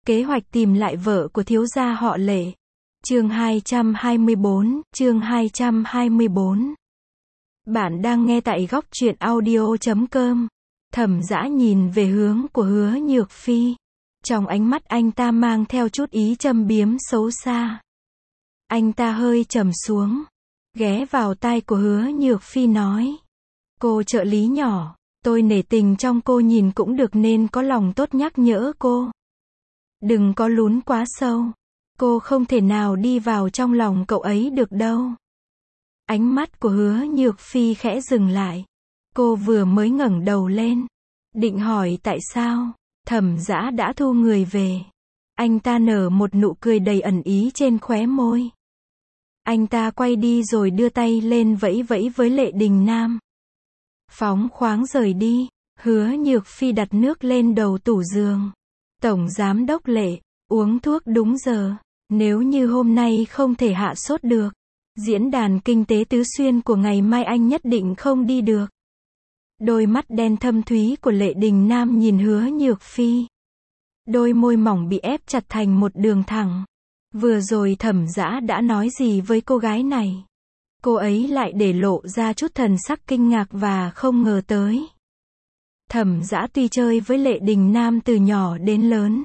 Kế hoạch tìm lại vợ của thiếu gia họ Lệ. Chương 224. Bạn đang nghe tại góc truyện audio.com. Thẩm Dã nhìn về hướng của Hứa Nhược Phi. Trong ánh mắt anh ta mang theo chút ý châm biếm xấu xa. Anh ta hơi trầm xuống, ghé vào tai của Hứa Nhược Phi nói: "Cô trợ lý nhỏ, tôi nể tình trong cô nhìn cũng được nên có lòng tốt nhắc nhở cô. Đừng có lún quá sâu. Cô không thể nào đi vào trong lòng cậu ấy được đâu." Ánh mắt của Hứa Nhược Phi khẽ dừng lại. Cô vừa mới ngẩng đầu lên, định hỏi tại sao. Thẩm Dã đã thu người về. Anh ta nở một nụ cười đầy ẩn ý trên khóe môi. Anh ta quay đi rồi đưa tay lên vẫy vẫy với Lệ Đình Nam. Phóng khoáng rời đi. Hứa Nhược Phi đặt nước lên đầu tủ giường. Tổng giám đốc Lệ, uống thuốc đúng giờ. Nếu như hôm nay không thể hạ sốt được, diễn đàn kinh tế tứ xuyên của ngày mai anh nhất định không đi được. Đôi mắt đen thâm thúy của Lệ Đình Nam nhìn Hứa Nhược Phi. Đôi môi mỏng bị ép chặt thành một đường thẳng. Vừa rồi Thẩm Dã đã nói gì với cô gái này? Cô ấy lại để lộ ra chút thần sắc kinh ngạc và không ngờ tới. Thẩm Dã tuy chơi với Lệ Đình Nam từ nhỏ đến lớn,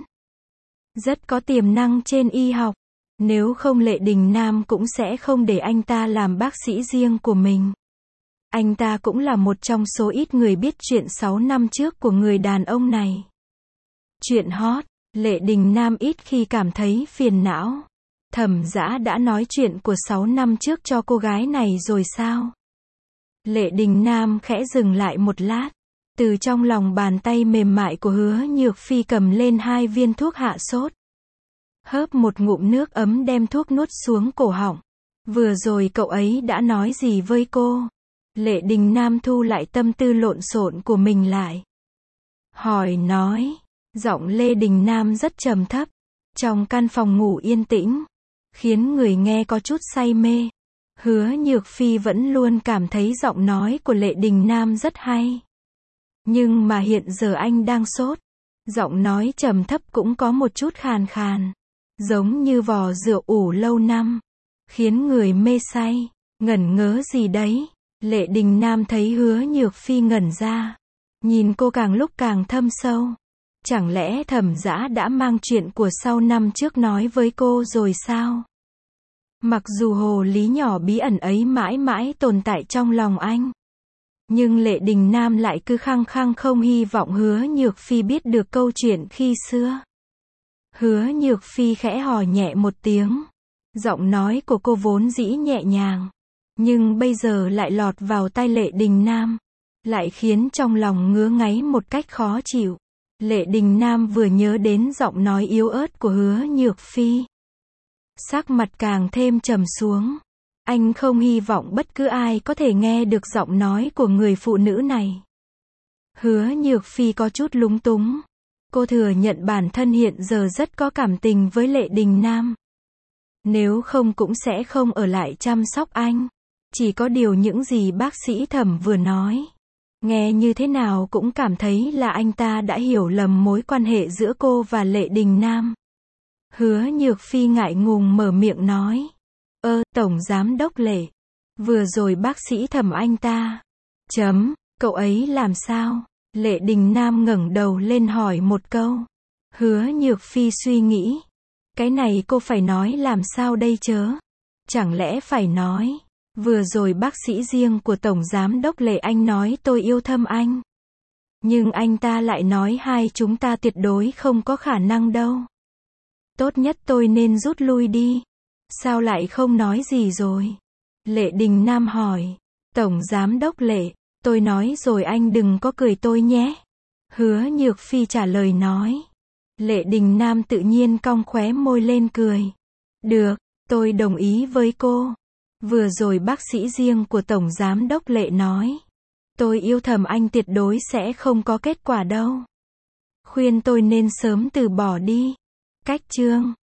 rất có tiềm năng trên y học. Nếu không Lệ Đình Nam cũng sẽ không để anh ta làm bác sĩ riêng của mình. Anh ta cũng là một trong số ít người biết chuyện 6 năm trước của người đàn ông này. Chuyện hot, Lệ Đình Nam ít khi cảm thấy phiền não. Thẩm Dã đã nói chuyện của 6 năm trước cho cô gái này rồi sao? Lệ Đình Nam khẽ dừng lại một lát. Từ trong lòng bàn tay mềm mại của Hứa Nhược Phi cầm lên 2 viên thuốc hạ sốt. Hớp một ngụm nước ấm đem thuốc nuốt xuống cổ họng. Vừa rồi cậu ấy đã nói gì với cô? Lệ Đình Nam thu lại tâm tư lộn xộn của mình lại. Hỏi nói. Giọng Lệ Đình Nam rất trầm thấp. Trong căn phòng ngủ yên tĩnh, khiến người nghe có chút say mê. Hứa Nhược Phi vẫn luôn cảm thấy giọng nói của Lệ Đình Nam rất hay. Nhưng mà hiện giờ anh đang sốt. Giọng nói trầm thấp cũng có một chút khàn khàn, giống như vò rượu ủ lâu năm, khiến người mê say. Ngẩn ngớ gì đấy? Lệ Đình Nam thấy Hứa Nhược Phi ngẩn ra, nhìn cô càng lúc càng thâm sâu. Chẳng lẽ Thẩm Dã đã mang chuyện của 6 năm trước nói với cô rồi sao? Mặc dù hồ lý nhỏ bí ẩn ấy mãi mãi tồn tại trong lòng anh, nhưng Lệ Đình Nam lại cứ khăng khăng không hy vọng Hứa Nhược Phi biết được câu chuyện khi xưa. Hứa Nhược Phi khẽ hò nhẹ một tiếng. Giọng nói của cô vốn dĩ nhẹ nhàng, nhưng bây giờ lại lọt vào tai Lệ Đình Nam, lại khiến trong lòng ngứa ngáy một cách khó chịu. Lệ Đình Nam vừa nhớ đến giọng nói yếu ớt của Hứa Nhược Phi, sắc mặt càng thêm trầm xuống. Anh không hy vọng bất cứ ai có thể nghe được giọng nói của người phụ nữ này. Hứa Nhược Phi có chút lúng túng. Cô thừa nhận bản thân hiện giờ rất có cảm tình với Lệ Đình Nam. Nếu không cũng sẽ không ở lại chăm sóc anh. Chỉ có điều những gì bác sĩ Thẩm vừa nói, nghe như thế nào cũng cảm thấy là anh ta đã hiểu lầm mối quan hệ giữa cô và Lệ Đình Nam. Hứa Nhược Phi ngại ngùng mở miệng nói. Tổng giám đốc Lệ, vừa rồi bác sĩ Thẩm anh ta. Cậu ấy làm sao? Lệ Đình Nam ngẩng đầu lên hỏi một câu. Hứa Nhược Phi suy nghĩ. Cái này cô phải nói làm sao đây chớ? Chẳng lẽ phải nói, vừa rồi bác sĩ riêng của Tổng giám đốc Lệ anh nói tôi yêu Thâm anh. Nhưng anh ta lại nói hai chúng ta tuyệt đối không có khả năng đâu. Tốt nhất tôi nên rút lui đi. Sao lại không nói gì rồi? Lệ Đình Nam hỏi. Tổng giám đốc Lệ, tôi nói rồi anh đừng có cười tôi nhé. Hứa Nhược Phi trả lời nói. Lệ Đình Nam tự nhiên cong khóe môi lên cười. Được, tôi đồng ý với cô. Vừa rồi bác sĩ riêng của Tổng giám đốc Lệ nói, tôi yêu Thẩm anh tuyệt đối sẽ không có kết quả đâu. Khuyên tôi nên sớm từ bỏ đi. Cách chương